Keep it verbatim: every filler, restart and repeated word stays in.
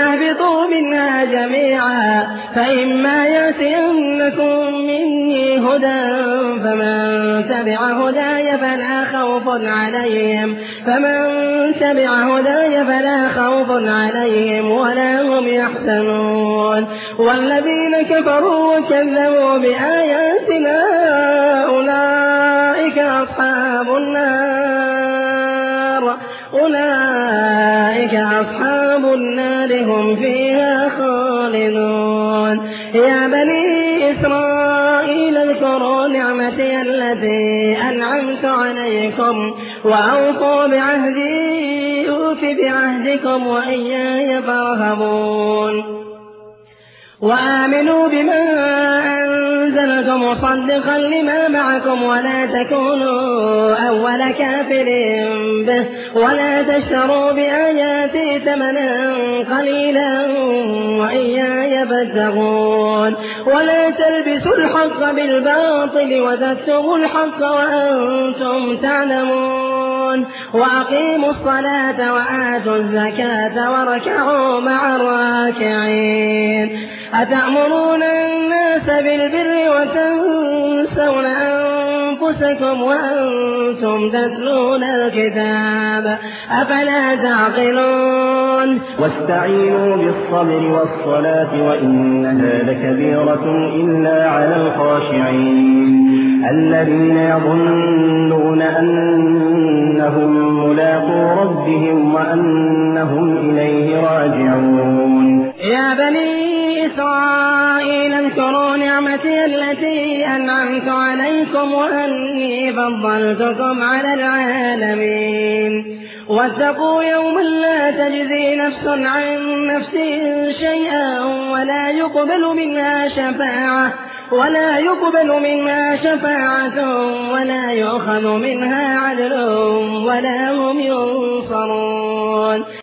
فاهبطوا منها جميعا فإما يأتينكم مني هدى فمن تبع هداي فلا خوف عليهم فمن تبع هداي فلا خوف عليهم ولا هم يحزنون والذين كفروا وكذبوا بآياتنا أولئك أصحاب النار أولئك أصحاب النار هم فيها خالدون يا بني إسرائيل اذكروا نعمتي التي أنعمت عليكم وأوفوا بعهدي أوف بعهدكم وإياي فارهبون وآمنوا بما أنزلت مصدقا لما معكم ولا تكونوا أول كافر به ولا تشتروا بآياتي ثمنا قليلا وإياي فاتقون ولا تلبسوا الحق بالباطل وتكتموا الحق وأنتم تعلمون وأقيموا الصلاة وآتوا الزكاة واركعوا مع الراكعين أتأمرون الناس بالبر وتنسون أنفسكم وأنتم تتلون الكتاب أفلا تعقلون واستعينوا بالصبر والصلاة وإنها لكبيرة إلا على الخاشعين الذين يظنون أنهم ملاقو ربهم وأنهم إليه راجعون يا بني إسرائيل اذكروا نعمتي التي أنعمت عليكم وأني فضلتكم على العالمين واتقوا يوما لا تجزي نفس عن نفس شيئا ولا يقبل منها شفاعة ولا يقبل منها شفاعة ولا يؤخذ منها عدل ولا هم ينصرون.